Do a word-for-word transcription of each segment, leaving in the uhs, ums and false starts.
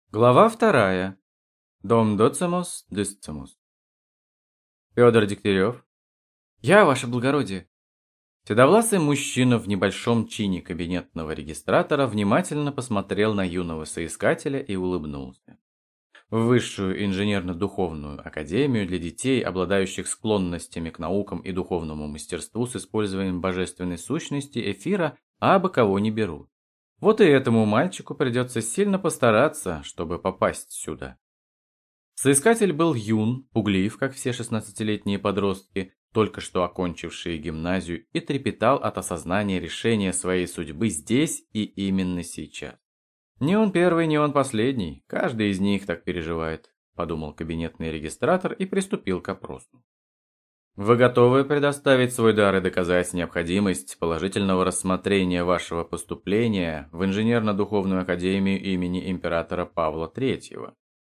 Глава вторая. Дом доцимус дисцимус. Федор Дегтярев. Я, ваше благородие. Седовласый мужчина в небольшом чине кабинетного регистратора внимательно посмотрел на юного соискателя и улыбнулся. В высшую инженерно-духовную академию для детей, обладающих склонностями к наукам и духовному мастерству с использованием божественной сущности эфира, абы кого не берут. Вот и этому мальчику придется сильно постараться, чтобы попасть сюда. Соискатель был юн, пуглив, как все шестнадцатилетние подростки, только что окончившие гимназию, и трепетал от осознания решения своей судьбы здесь и именно сейчас. Не он первый, не он последний, каждый из них так переживает, подумал кабинетный регистратор и приступил к опросу. Вы готовы предоставить свой дар и доказать необходимость положительного рассмотрения вашего поступления в инженерно-духовную академию имени императора Павла Третьего?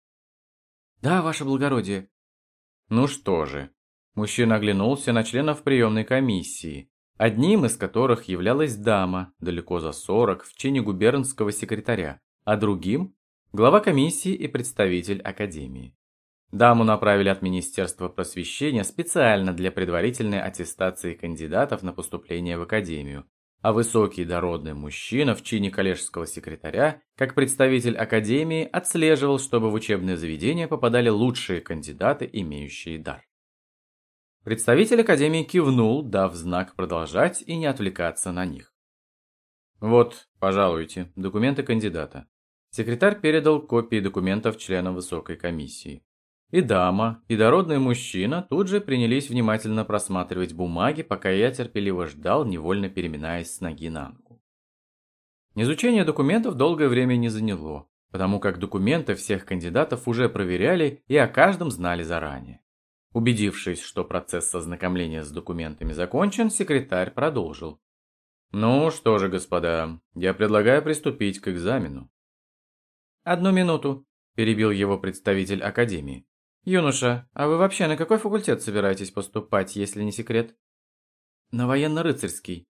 Да, ваше благородие. Ну что же, мужчина оглянулся на членов приемной комиссии, одним из которых являлась дама, далеко за сорок, в чине губернского секретаря, а другим – глава комиссии и представитель академии. Даму направили от Министерства просвещения специально для предварительной аттестации кандидатов на поступление в академию, а высокий дородный мужчина в чине коллежского секретаря, как представитель академии, отслеживал, чтобы в учебное заведение попадали лучшие кандидаты, имеющие дар. Представитель академии кивнул, дав знак продолжать и не отвлекаться на них. Вот, пожалуйте, документы кандидата. Секретарь передал копии документов членам высокой комиссии. И дама, и дородный мужчина тут же принялись внимательно просматривать бумаги, пока я терпеливо ждал, невольно переминаясь с ноги на ногу. Изучение документов долгое время не заняло, потому как документы всех кандидатов уже проверяли и о каждом знали заранее. Убедившись, что процесс ознакомления с документами закончен, секретарь продолжил. «Ну что же, господа, я предлагаю приступить к экзамену». «Одну минуту», – перебил его представитель академии. «Юноша, а вы вообще на какой факультет собираетесь поступать, если не секрет?» «На военно-рыцарский».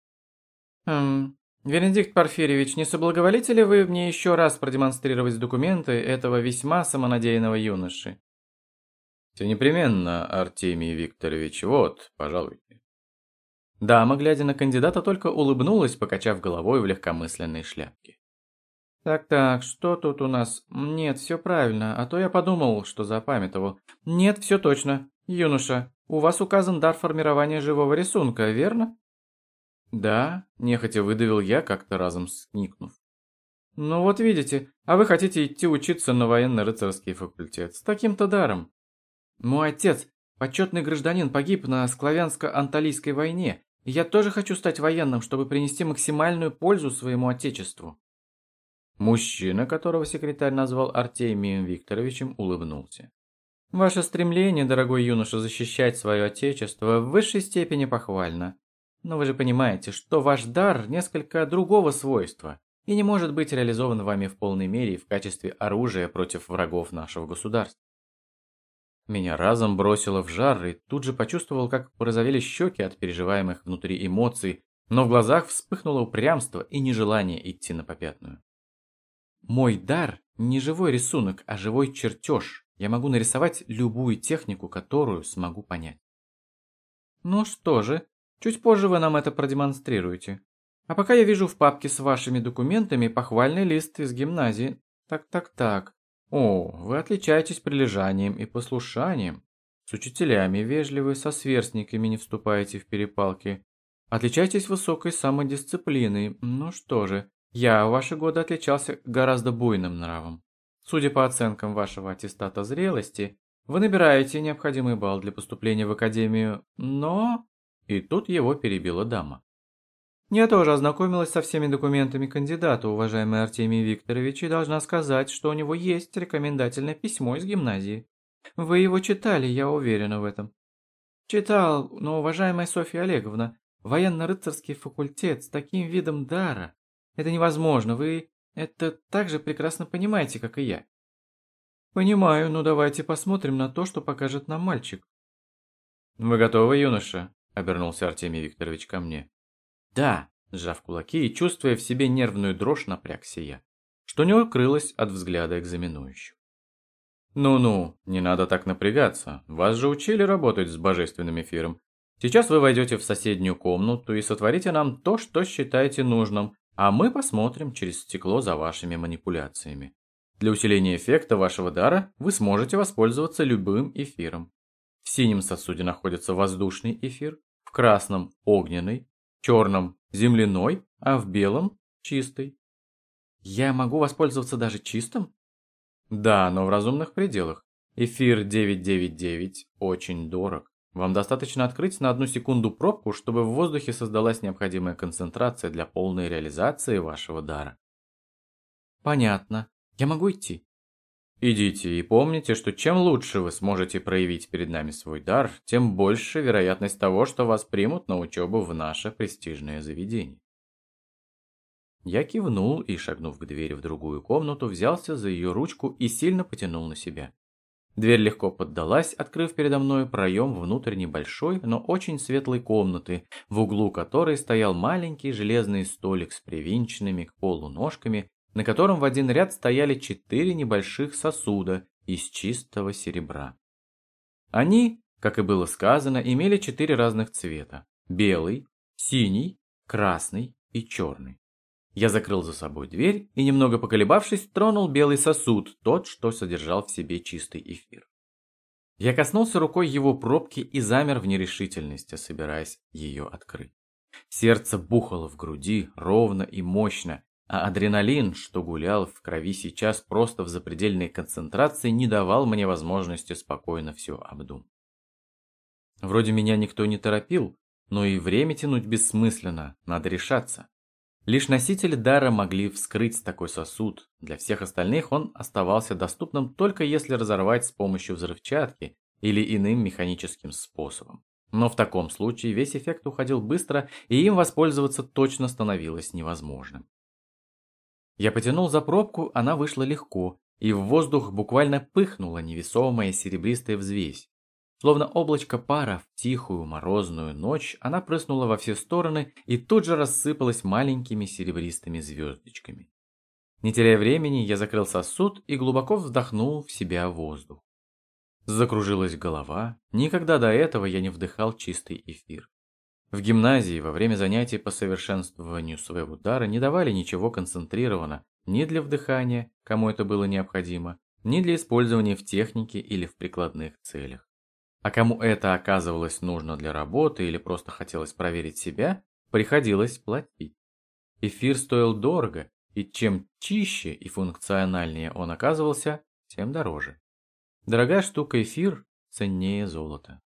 «Хм, Венедикт Порфирьевич, не соблаговолите ли вы мне еще раз продемонстрировать документы этого весьма самонадеянного юноши?» «Все непременно, Артемий Викторович, вот, пожалуйте». Дама, глядя на кандидата, только улыбнулась, покачав головой в легкомысленной шляпке. «Так-так, что тут у нас? Нет, все правильно, а то я подумал, что запамятовал. Нет, все точно. Юноша, у вас указан дар формирования живого рисунка, верно?» «Да», – нехотя выдавил я, как-то разом сникнув. «Ну вот видите, а вы хотите идти учиться на военно-рыцарский факультет с таким-то даром. Мой отец, почетный гражданин, погиб на Склавянско-Анталийской войне, и я тоже хочу стать военным, чтобы принести максимальную пользу своему отечеству». Мужчина, которого секретарь назвал Артемием Викторовичем, улыбнулся. «Ваше стремление, дорогой юноша, защищать свое отечество в высшей степени похвально. Но вы же понимаете, что ваш дар несколько другого свойства и не может быть реализован вами в полной мере в качестве оружия против врагов нашего государства». Меня разом бросило в жар, и тут же почувствовал, как порозовели щеки от переживаемых внутри эмоций, но в глазах вспыхнуло упрямство и нежелание идти на попятную. Мой дар не живой рисунок, а живой чертеж. Я могу нарисовать любую технику, которую смогу понять. Ну что же, чуть позже вы нам это продемонстрируете. А пока я вижу в папке с вашими документами похвальный лист из гимназии. Так-так-так. О, вы отличаетесь прилежанием и послушанием. С учителями вежливы, со сверстниками не вступаете в перепалки. Отличаетесь высокой самодисциплиной. Ну что же, я в ваши годы отличался гораздо буйным нравом. Судя по оценкам вашего аттестата зрелости, вы набираете необходимый балл для поступления в академию, но...» И тут его перебила дама. «Я тоже ознакомилась со всеми документами кандидата, уважаемый Артемий Викторович, и должна сказать, что у него есть рекомендательное письмо из гимназии. Вы его читали, я уверена в этом». «Читал, но, уважаемая Софья Олеговна, военно-рыцарский факультет с таким видом дара... Это невозможно, вы это так же прекрасно понимаете, как и я». «Понимаю, но давайте посмотрим на то, что покажет нам мальчик». «Вы готовы, юноша?» – обернулся Артемий Викторович ко мне. «Да», – сжав кулаки и чувствуя в себе нервную дрожь, напрягся я. что не укрылось от взгляда экзаменующих. «Ну-ну, не надо так напрягаться. Вас же учили работать с божественным эфиром. Сейчас вы войдете в соседнюю комнату и сотворите нам то, что считаете нужным, а мы посмотрим через стекло за вашими манипуляциями. Для усиления эффекта вашего дара вы сможете воспользоваться любым эфиром. В синем сосуде находится воздушный эфир, в красном – огненный, в черном – земляной, а в белом – чистый». «Я могу воспользоваться даже чистым?» «Да, но в разумных пределах. Эфир девятьсот девяносто девять очень дорог. Вам достаточно открыть на одну секунду пробку, чтобы в воздухе создалась необходимая концентрация для полной реализации вашего дара». «Понятно. Я могу идти?» «Идите и помните, что чем лучше вы сможете проявить перед нами свой дар, тем больше вероятность того, что вас примут на учебу в наше престижное заведение». Я кивнул и, шагнув к двери в другую комнату, взялся за ее ручку и сильно потянул на себя. Дверь легко поддалась, открыв передо мной проем внутрь небольшой, но очень светлой комнаты, в углу которой стоял маленький железный столик с привинченными к полу ножками, на котором в один ряд стояли четыре небольших сосуда из чистого серебра. Они, как и было сказано, имели четыре разных цвета – белый, синий, красный и черный. Я закрыл за собой дверь и, немного поколебавшись, тронул белый сосуд, тот, что содержал в себе чистый эфир. Я коснулся рукой его пробки и замер в нерешительности, собираясь ее открыть. Сердце бухало в груди ровно и мощно, а адреналин, что гулял в крови сейчас просто в запредельной концентрации, не давал мне возможности спокойно все обдумать. Вроде меня никто не торопил, но и время тянуть бессмысленно, надо решаться. Лишь носители дара могли вскрыть такой сосуд, для всех остальных он оставался доступным только если разорвать с помощью взрывчатки или иным механическим способом. Но в таком случае весь эффект уходил быстро, и им воспользоваться точно становилось невозможным. Я потянул за пробку, она вышла легко, и в воздух буквально пыхнула невесомая серебристая взвесь. Словно облачко пара в тихую морозную ночь, она прыснула во все стороны и тут же рассыпалась маленькими серебристыми звездочками. Не теряя времени, я закрыл сосуд и глубоко вдохнул в себя воздух. Закружилась голова, никогда до этого я не вдыхал чистый эфир. В гимназии во время занятий по совершенствованию своего дара не давали ничего концентрированно ни для вдыхания, кому это было необходимо, ни для использования в технике или в прикладных целях. А кому это оказывалось нужно для работы или просто хотелось проверить себя, приходилось платить. Эфир стоил дорого, и чем чище и функциональнее он оказывался, тем дороже. Дорогая штука эфир ценнее золота.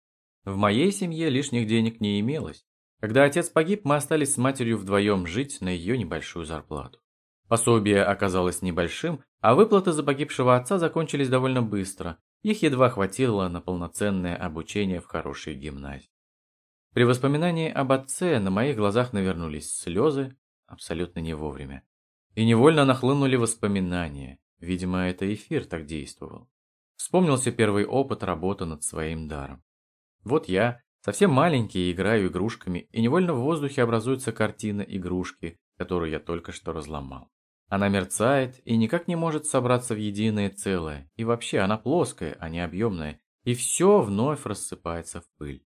В моей семье лишних денег не имелось. Когда отец погиб, мы остались с матерью вдвоем жить на ее небольшую зарплату. Пособие оказалось небольшим, а выплаты за погибшего отца закончились довольно быстро. Их едва хватило на полноценное обучение в хорошей гимназии. При воспоминании об отце на моих глазах навернулись слезы, абсолютно не вовремя. И невольно нахлынули воспоминания, видимо, это эфир так действовал. Вспомнился первый опыт работы над своим даром. Вот я, совсем маленький, играю игрушками, и невольно в воздухе образуется картина игрушки, которую я только что разломал. Она мерцает и никак не может собраться в единое целое, и вообще она плоская, а не объемная, и все вновь рассыпается в пыль.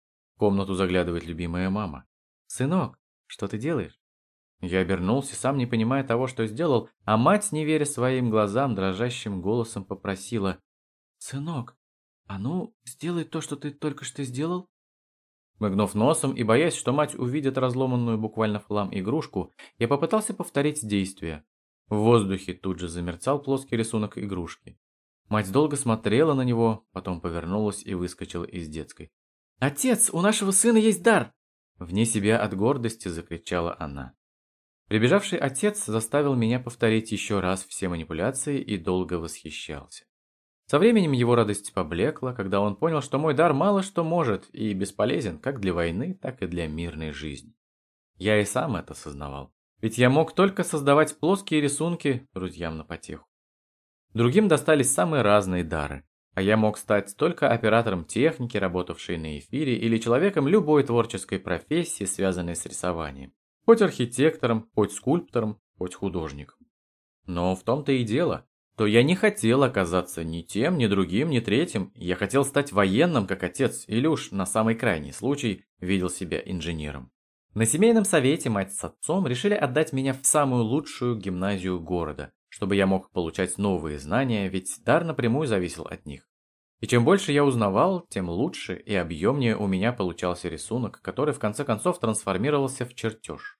В комнату заглядывает любимая мама. «Сынок, что ты делаешь?» Я обернулся, сам не понимая того, что сделал, а мать, не веря своим глазам, дрожащим голосом попросила: «Сынок, а ну, сделай то, что ты только что сделал». Мыгнув носом и боясь, что мать увидит разломанную буквально в хлам игрушку, я попытался повторить действие. В воздухе тут же замерцал плоский рисунок игрушки. Мать долго смотрела на него, потом повернулась и выскочила из детской. «Отец, у нашего сына есть дар!» Вне себя от гордости закричала она. Прибежавший отец заставил меня повторить еще раз все манипуляции и долго восхищался. Со временем его радость поблекла, когда он понял, что мой дар мало что может и бесполезен как для войны, так и для мирной жизни. Я и сам это осознавал, ведь я мог только создавать плоские рисунки друзьям на потеху. Другим достались самые разные дары, а я мог стать только оператором техники, работавшей на эфире, или человеком любой творческой профессии, связанной с рисованием, хоть архитектором, хоть скульптором, хоть художником. Но в том-то и дело, то я не хотел оказаться ни тем, ни другим, ни третьим. Я хотел стать военным, как отец, или уж на самый крайний случай видел себя инженером. На семейном совете мать с отцом решили отдать меня в самую лучшую гимназию города, чтобы я мог получать новые знания, ведь дар напрямую зависел от них. И чем больше я узнавал, тем лучше и объемнее у меня получался рисунок, который в конце концов трансформировался в чертеж.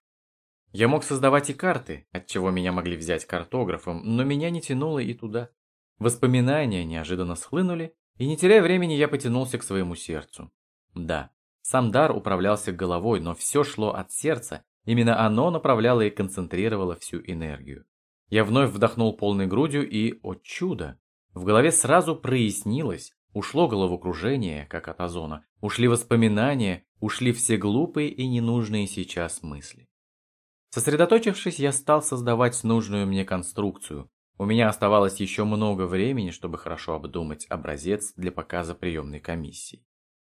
Я мог создавать и карты, от чего меня могли взять картографом, но меня не тянуло и туда. Воспоминания неожиданно схлынули, и не теряя времени, я потянулся к своему сердцу. Да, сам дар управлялся головой, но все шло от сердца, именно оно направляло и концентрировало всю энергию. Я вновь вдохнул полной грудью и, о чудо, в голове сразу прояснилось, ушло головокружение, как от озона, ушли воспоминания, ушли все глупые и ненужные сейчас мысли. Сосредоточившись, я стал создавать нужную мне конструкцию. У меня оставалось еще много времени, чтобы хорошо обдумать образец для показа приемной комиссии.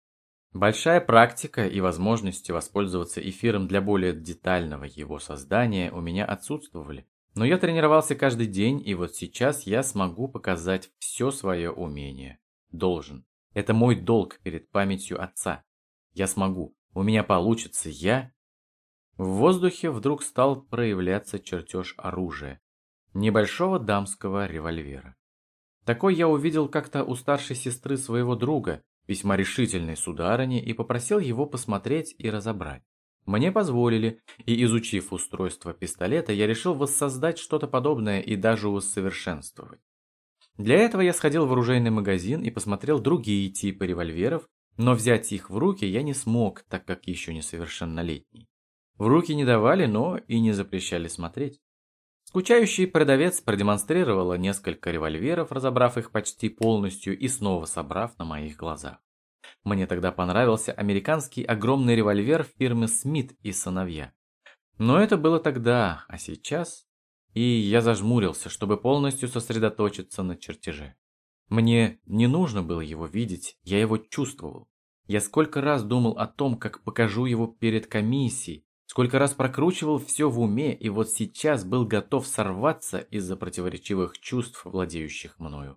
Большая практика и возможности воспользоваться эфиром для более детального его создания у меня отсутствовали. Но я тренировался каждый день, и вот сейчас я смогу показать все свое умение. Должен. Это мой долг перед памятью отца. Я смогу. У меня получится. Я... В воздухе вдруг стал проявляться чертеж оружия. Небольшого дамского револьвера. Такой я увидел как-то у старшей сестры своего друга, весьма решительной сударыни, и попросил его посмотреть и разобрать. Мне позволили, и изучив устройство пистолета, я решил воссоздать что-то подобное и даже усовершенствовать. Для этого я сходил в оружейный магазин и посмотрел другие типы револьверов, но взять их в руки я не смог, так как еще несовершеннолетний. В руки не давали, но и не запрещали смотреть. Скучающий продавец продемонстрировала несколько револьверов, разобрав их почти полностью и снова собрав на моих глазах. Мне тогда понравился американский огромный револьвер фирмы Смит и сыновья. Но это было тогда, а сейчас... И я зажмурился, чтобы полностью сосредоточиться на чертеже. Мне не нужно было его видеть, я его чувствовал. Я сколько раз думал о том, как покажу его перед комиссией, сколько раз прокручивал все в уме, и вот сейчас был готов сорваться из-за противоречивых чувств, владеющих мною.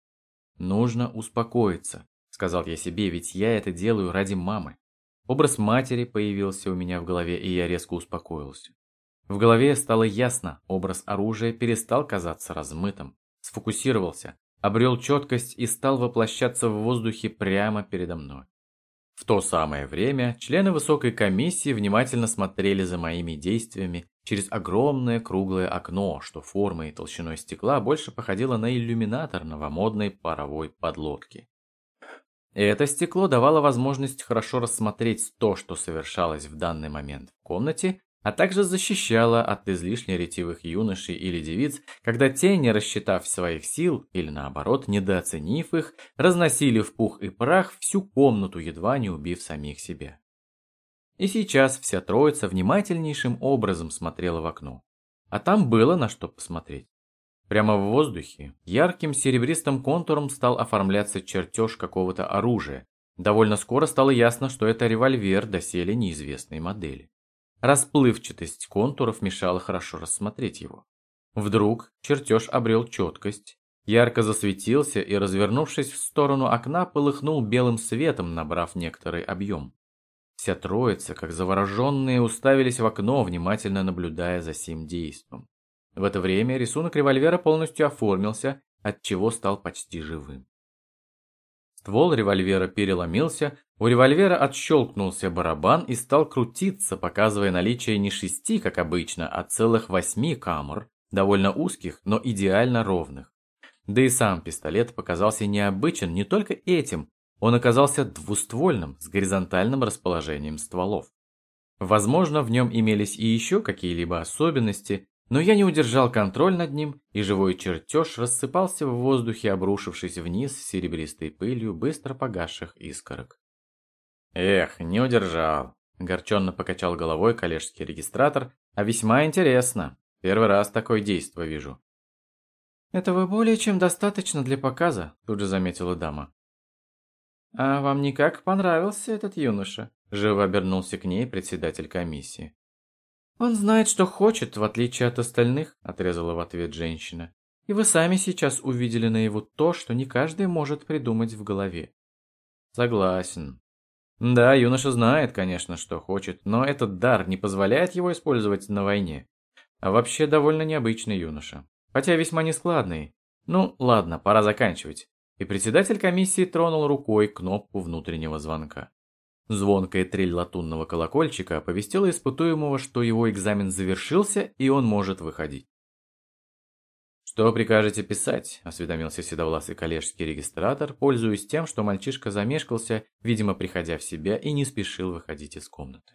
«Нужно успокоиться», — сказал я себе, ведь я это делаю ради мамы. Образ матери появился у меня в голове, и я резко успокоился. В голове стало ясно, образ оружия перестал казаться размытым, сфокусировался, обрел четкость и стал воплощаться в воздухе прямо передо мной. В то самое время члены высокой комиссии внимательно смотрели за моими действиями через огромное круглое окно, что формой и толщиной стекла больше походило на иллюминатор новомодной паровой подлодки. Это стекло давало возможность хорошо рассмотреть то, что совершалось в данный момент в комнате, а также защищало от излишне ретивых юношей или девиц, когда те, не рассчитав своих сил или наоборот, недооценив их, разносили в пух и прах всю комнату, едва не убив самих себя. И сейчас вся троица внимательнейшим образом смотрела в окно. А там было на что посмотреть. Прямо в воздухе ярким серебристым контуром стал оформляться чертеж какого-то оружия. Довольно скоро стало ясно, что это револьвер доселе неизвестной модели. Расплывчатость контуров мешала хорошо рассмотреть его. Вдруг чертеж обрел четкость, ярко засветился и, развернувшись в сторону окна, полыхнул белым светом, набрав некоторый объем. Вся троица, как завороженные, уставились в окно, внимательно наблюдая за сим действом. В это время рисунок револьвера полностью оформился, отчего стал почти живым. Ствол револьвера переломился, у револьвера отщелкнулся барабан и стал крутиться, показывая наличие не шести, как обычно, а целых восьми камер, довольно узких, но идеально ровных. Да и сам пистолет показался необычен не только этим, он оказался двуствольным, с горизонтальным расположением стволов. Возможно, в нем имелись и еще какие-либо особенности, но я не удержал контроль над ним, и живой чертеж рассыпался в воздухе, обрушившись вниз серебристой пылью быстро погасших искорок. «Эх, не удержал», — огорченно покачал головой коллежский регистратор, «а весьма интересно. Первый раз такое действо вижу». «Этого более чем достаточно для показа», — тут же заметила дама. «А вам никак понравился этот юноша?» — живо обернулся к ней председатель комиссии. «Он знает, что хочет, в отличие от остальных», – отрезала в ответ женщина. «И вы сами сейчас увидели наяву то, что не каждый может придумать в голове». «Согласен. Да, юноша знает, конечно, что хочет, но этот дар не позволяет его использовать на войне. А вообще довольно необычный юноша. Хотя весьма нескладный. Ну, ладно, пора заканчивать». И председатель комиссии тронул рукой кнопку внутреннего звонка. Звонкая трель латунного колокольчика оповестила испытуемого, что его экзамен завершился и он может выходить. «Что прикажете писать?» – осведомился седовласый коллежский регистратор, пользуясь тем, что мальчишка замешкался, видимо, приходя в себя, и не спешил выходить из комнаты.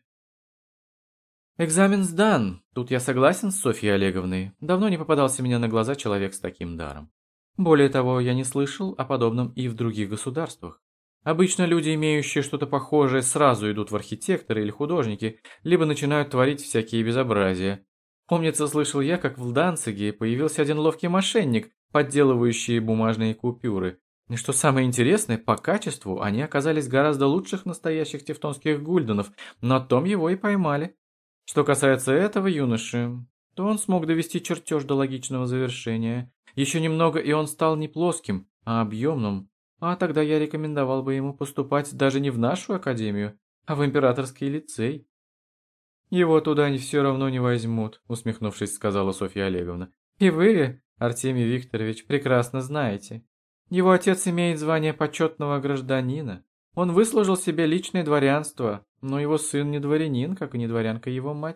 «Экзамен сдан. Тут я согласен с Софьей Олеговной. Давно не попадался мне на глаза человек с таким даром. Более того, я не слышал о подобном и в других государствах. Обычно люди, имеющие что-то похожее, сразу идут в архитекторы или художники, либо начинают творить всякие безобразия. Помнится, слышал я, как в Данциге появился один ловкий мошенник, подделывающий бумажные купюры. И что самое интересное, по качеству они оказались гораздо лучших настоящих тевтонских гульденов, но том его и поймали. Что касается этого юноши, то он смог довести чертеж до логичного завершения. Еще немного, и он стал не плоским, а объемным. А тогда я рекомендовал бы ему поступать даже не в нашу академию, а в императорский лицей. «Его туда они все равно не возьмут», — усмехнувшись, сказала Софья Олеговна. «И вы, Артемий Викторович, прекрасно знаете. Его отец имеет звание почетного гражданина. Он выслужил себе личное дворянство, но его сын не дворянин, как и не дворянка его мать.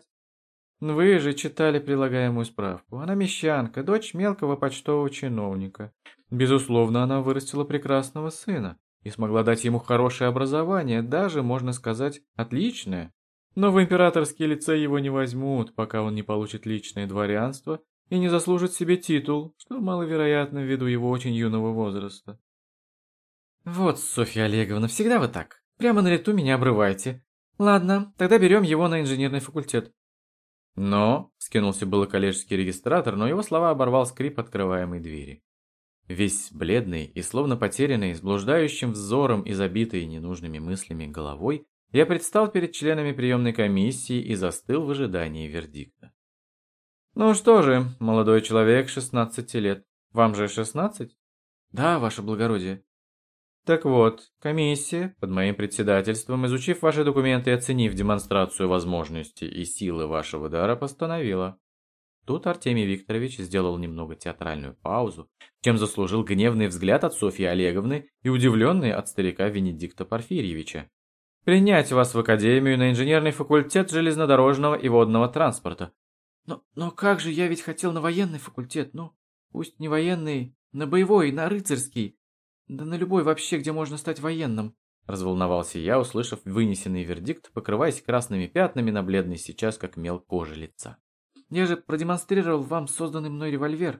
Вы же читали прилагаемую справку. Она мещанка, дочь мелкого почтового чиновника. Безусловно, она вырастила прекрасного сына и смогла дать ему хорошее образование, даже, можно сказать, отличное. Но в императорский лицей его не возьмут, пока он не получит личное дворянство и не заслужит себе титул, что маловероятно ввиду его очень юного возраста. Вот, Софья Олеговна, всегда вы так. Прямо на лету меня обрываете. Ладно, тогда берем его на инженерный факультет. Но, вскинулся было коллежский регистратор, но его слова оборвал скрип открываемой двери. Весь бледный и словно потерянный, с блуждающим взором и забитой ненужными мыслями головой, я предстал перед членами приемной комиссии и застыл в ожидании вердикта. «Ну что же, молодой человек, шестнадцати лет. Вам же шестнадцать?» «Да, ваше благородие». «Так вот, комиссия, под моим председательством, изучив ваши документы и оценив демонстрацию возможностей и силы вашего дара, постановила». Тут Артемий Викторович сделал немного театральную паузу, чем заслужил гневный взгляд от Софьи Олеговны и удивленный от старика Венедикта Порфирьевича. «Принять вас в академию на инженерный факультет железнодорожного и водного транспорта». «Но, но как же, я ведь хотел на военный факультет, ну, пусть не военный, на боевой, на рыцарский, да на любой вообще, где можно стать военным», разволновался я, услышав вынесенный вердикт, покрываясь красными пятнами на бледной сейчас как мел кожи лица. «Я же продемонстрировал вам созданный мной револьвер».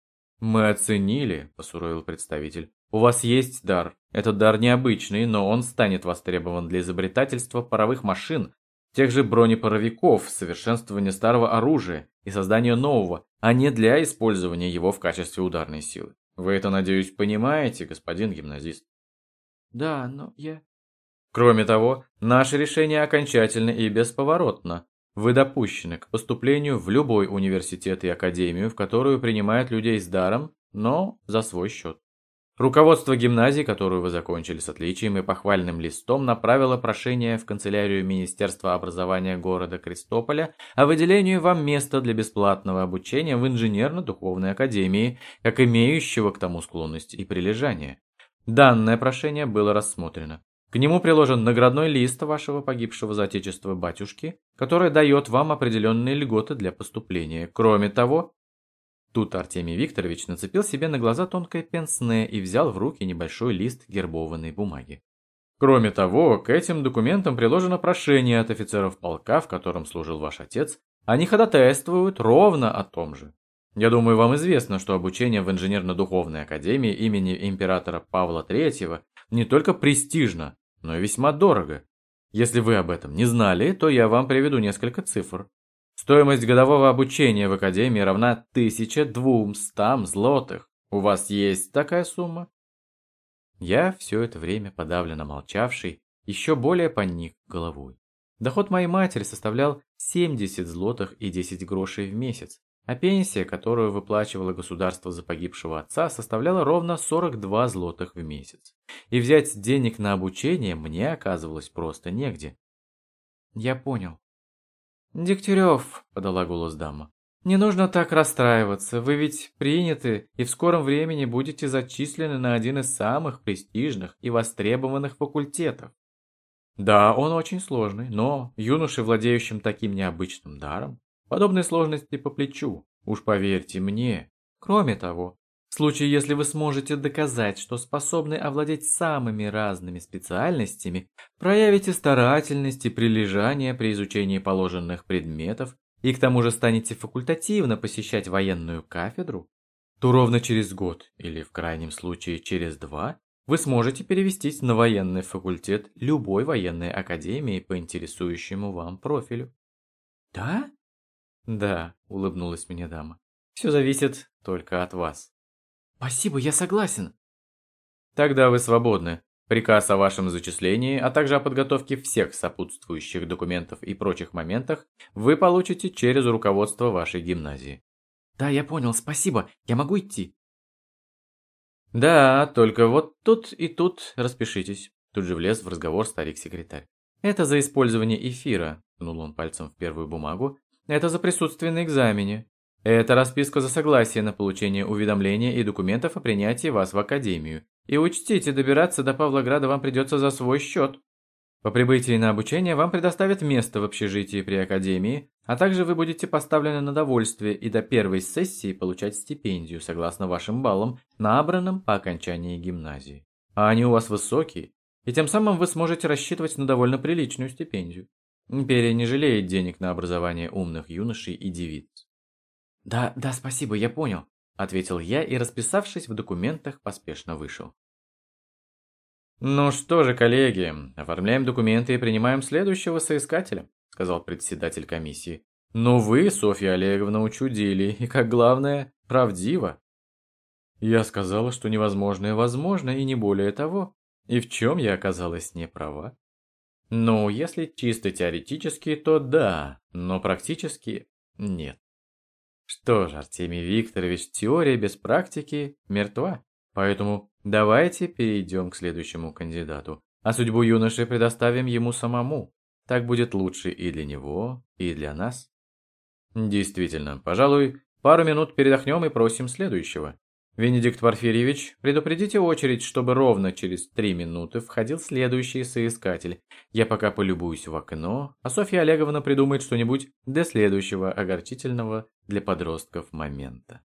«Мы оценили», – посуровил представитель. «У вас есть дар. Этот дар необычный, но он станет востребован для изобретательства паровых машин, тех же бронепаровиков, совершенствования старого оружия и создания нового, а не для использования его в качестве ударной силы. Вы это, надеюсь, понимаете, господин гимназист?» «Да, но я...» «Кроме того, наше решение окончательно и бесповоротно. Вы допущены к поступлению в любой университет и академию, в которую принимают людей с даром, но за свой счет. Руководство гимназии, которую вы закончили с отличием и похвальным листом, направило прошение в канцелярию Министерства образования города Крестополя о выделении вам места для бесплатного обучения в инженерно-духовной академии, как имеющего к тому склонность и прилежание. Данное прошение было рассмотрено. К нему приложен наградной лист вашего погибшего за отечество батюшки, который дает вам определенные льготы для поступления. Кроме того...» Тут Артемий Викторович нацепил себе на глаза тонкое пенсне и взял в руки небольшой лист гербованной бумаги. «Кроме того, к этим документам приложено прошение от офицеров полка, в котором служил ваш отец. Они ходатайствуют ровно о том же. Я думаю, вам известно, что обучение в инженерно-духовной академии имени императора Павла Третьего не только престижно, но и весьма дорого. Если вы об этом не знали, то я вам приведу несколько цифр. Стоимость годового обучения в академии равна тысяче двумстам злотых. У вас есть такая сумма?» Я все это время подавленно молчавший, еще более поник головой. Доход моей матери составлял семьдесят злотых и десять грошей в месяц, а пенсия, которую выплачивало государство за погибшего отца, составляла ровно сорок два злотых в месяц. И взять денег на обучение мне оказывалось просто негде. Я понял. «Дегтярев», — подала голос дама, — «не нужно так расстраиваться, вы ведь приняты и в скором времени будете зачислены на один из самых престижных и востребованных факультетов. Да, он очень сложный, но юноше, владеющим таким необычным даром, подобные сложности по плечу, уж поверьте мне. Кроме того, в случае, если вы сможете доказать, что способны овладеть самыми разными специальностями, проявите старательность и прилежание при изучении положенных предметов и к тому же станете факультативно посещать военную кафедру, то ровно через год, или в крайнем случае через два, вы сможете перевестись на военный факультет любой военной академии по интересующему вам профилю. Да? Да, улыбнулась мне дама. Все зависит только от вас. Спасибо, я согласен. Тогда вы свободны. Приказ о вашем зачислении, а также о подготовке всех сопутствующих документов и прочих моментах вы получите через руководство вашей гимназии. Да, я понял, спасибо. Я могу идти? Да, только вот тут и тут распишитесь. Тут же влез в разговор старик-секретарь. Это за использование эфира, ткнул он пальцем в первую бумагу. Это за присутствие на экзамене. Это расписка за согласие на получение уведомления и документов о принятии вас в академию. И учтите, добираться до Павлограда вам придется за свой счет. По прибытии на обучение вам предоставят место в общежитии при академии, а также вы будете поставлены на довольствие и до первой сессии получать стипендию согласно вашим баллам, набранным по окончании гимназии. А они у вас высокие, и тем самым вы сможете рассчитывать на довольно приличную стипендию. Империя не жалеет денег на образование умных юношей и девиц. «Да, да, спасибо, я понял», — ответил я и, расписавшись в документах, поспешно вышел. «Ну что же, коллеги, оформляем документы и принимаем следующего соискателя», — сказал председатель комиссии. «Ну вы, Софья Олеговна, учудили, и, как главное, правдиво». Я сказала, что невозможное возможно, и не более того. И в чем я оказалась не права? Ну, если чисто теоретически, то да, но практически нет. Что же, Артемий Викторович, теория без практики мертва. Поэтому давайте перейдем к следующему кандидату, а судьбу юноши предоставим ему самому. Так будет лучше и для него, и для нас. Действительно, пожалуй, пару минут передохнем и просим следующего. Венедикт Порфирьевич, предупредите очередь, чтобы ровно через три минуты входил следующий соискатель. Я пока полюбуюсь в окно, а Софья Олеговна придумает что-нибудь для следующего огорчительного для подростков момента.